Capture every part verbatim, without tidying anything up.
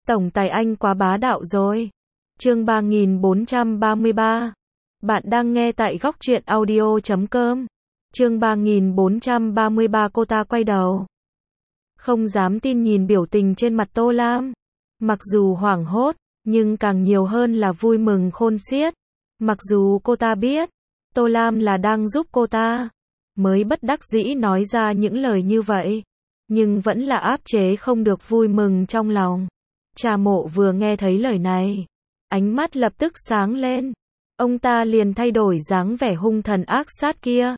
Tổng tài anh quá bá đạo rồi. Chương ba nghìn bốn trăm ba mươi ba. Bạn đang nghe tại góc truyện audio chấm com. Chương ba nghìn bốn trăm ba mươi ba. Cô ta quay đầu, không dám tin nhìn biểu tình trên mặt Tô Lam. Mặc dù hoảng hốt, nhưng càng nhiều hơn là vui mừng khôn xiết. Mặc dù cô ta biết, Tô Lam là đang giúp cô ta, mới bất đắc dĩ nói ra những lời như vậy, nhưng vẫn là áp chế không được vui mừng trong lòng. Cha Mộ vừa nghe thấy lời này, ánh mắt lập tức sáng lên. Ông ta liền thay đổi dáng vẻ hung thần ác sát kia.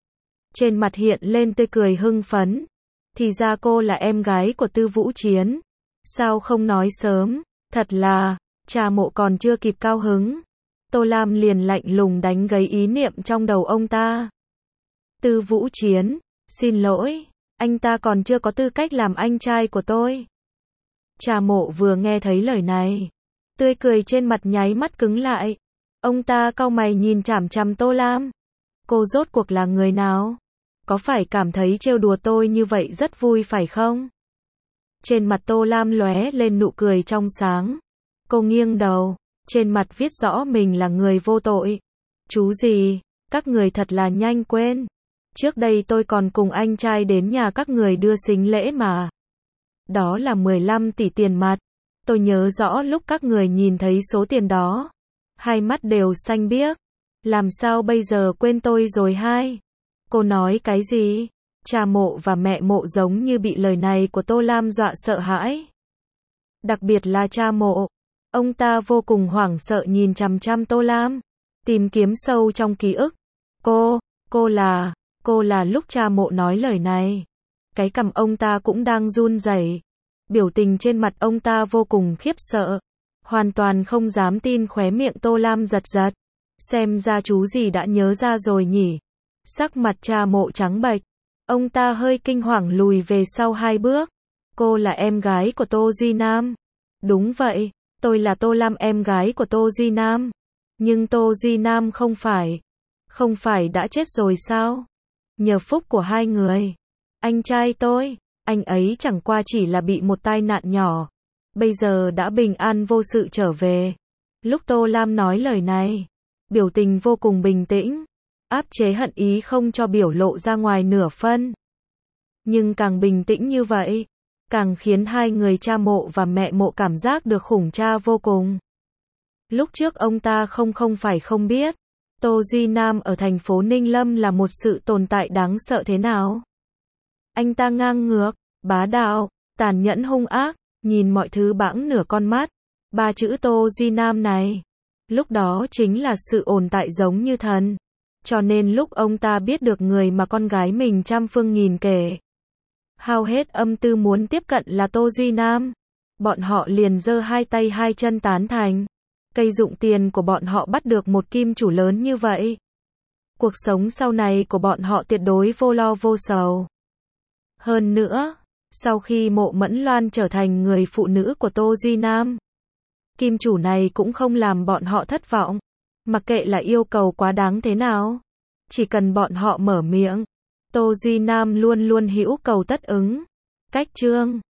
Trên mặt hiện lên tươi cười hưng phấn. Thì ra cô là em gái của Tư Vũ Chiến. Sao không nói sớm? Thật là, Cha Mộ còn chưa kịp cao hứng, Tô Lam liền lạnh lùng đánh gãy ý niệm trong đầu ông ta. Tư Vũ Chiến, xin lỗi, anh ta còn chưa có tư cách làm anh trai của tôi. Cha Mộ vừa nghe thấy lời này, tươi cười trên mặt nháy mắt cứng lại. Ông ta cau mày nhìn chằm chằm Tô Lam. Cô rốt cuộc là người nào? Có phải cảm thấy trêu đùa tôi như vậy rất vui phải không? Trên mặt Tô Lam lóe lên nụ cười trong sáng. Cô nghiêng đầu, trên mặt viết rõ mình là người vô tội. Chú gì, các người thật là nhanh quên. Trước đây tôi còn cùng anh trai đến nhà các người đưa sính lễ mà. Đó là mười lăm tỷ tiền mặt. Tôi nhớ rõ lúc các người nhìn thấy số tiền đó, hai mắt đều xanh biếc. Làm sao bây giờ quên tôi rồi hai? Cô nói cái gì? Cha Mộ và mẹ Mộ giống như bị lời này của Tô Lam dọa sợ hãi. Đặc biệt là cha Mộ. Ông ta vô cùng hoảng sợ nhìn chằm chằm Tô Lam, tìm kiếm sâu trong ký ức. Cô, cô là, cô là lúc cha Mộ nói lời này. Cái cằm ông ta cũng đang run rẩy. Biểu tình trên mặt ông ta vô cùng khiếp sợ. Hoàn toàn không dám tin, khóe miệng Tô Lam giật giật. Xem ra chú gì đã nhớ ra rồi nhỉ. Sắc mặt cha Mộ trắng bệch. Ông ta hơi kinh hoàng lùi về sau hai bước. Cô là em gái của Tô Duy Nam. Đúng vậy, tôi là Tô Lam, em gái của Tô Duy Nam. Nhưng Tô Duy Nam không phải, không phải đã chết rồi sao? Nhờ phúc của hai người, anh trai tôi, anh ấy chẳng qua chỉ là bị một tai nạn nhỏ, bây giờ đã bình an vô sự trở về. Lúc Tô Lam nói lời này, biểu tình vô cùng bình tĩnh, áp chế hận ý không cho biểu lộ ra ngoài nửa phân. Nhưng càng bình tĩnh như vậy, càng khiến hai người cha Mộ và mẹ Mộ cảm giác được khủng cha vô cùng. Lúc trước ông ta không không phải không biết, Tô Duy Nam ở thành phố Ninh Lâm là một sự tồn tại đáng sợ thế nào. Anh ta ngang ngược, bá đạo, tàn nhẫn hung ác, nhìn mọi thứ bẵng nửa con mắt. Ba chữ Tô Duy Nam này, lúc đó chính là sự ồn tại giống như thần. Cho nên lúc ông ta biết được người mà con gái mình trăm phương nghìn kể, hao hết âm tư muốn tiếp cận là Tô Duy Nam, bọn họ liền giơ hai tay hai chân tán thành. Cây dụng tiền của bọn họ bắt được một kim chủ lớn như vậy. Cuộc sống sau này của bọn họ tuyệt đối vô lo vô sầu. Hơn nữa, sau khi Mộ Mẫn Loan trở thành người phụ nữ của Tô Duy Nam, kim chủ này cũng không làm bọn họ thất vọng. Mặc kệ là yêu cầu quá đáng thế nào, chỉ cần bọn họ mở miệng, Tô Duy Nam luôn luôn hữu cầu tất ứng. Cách chương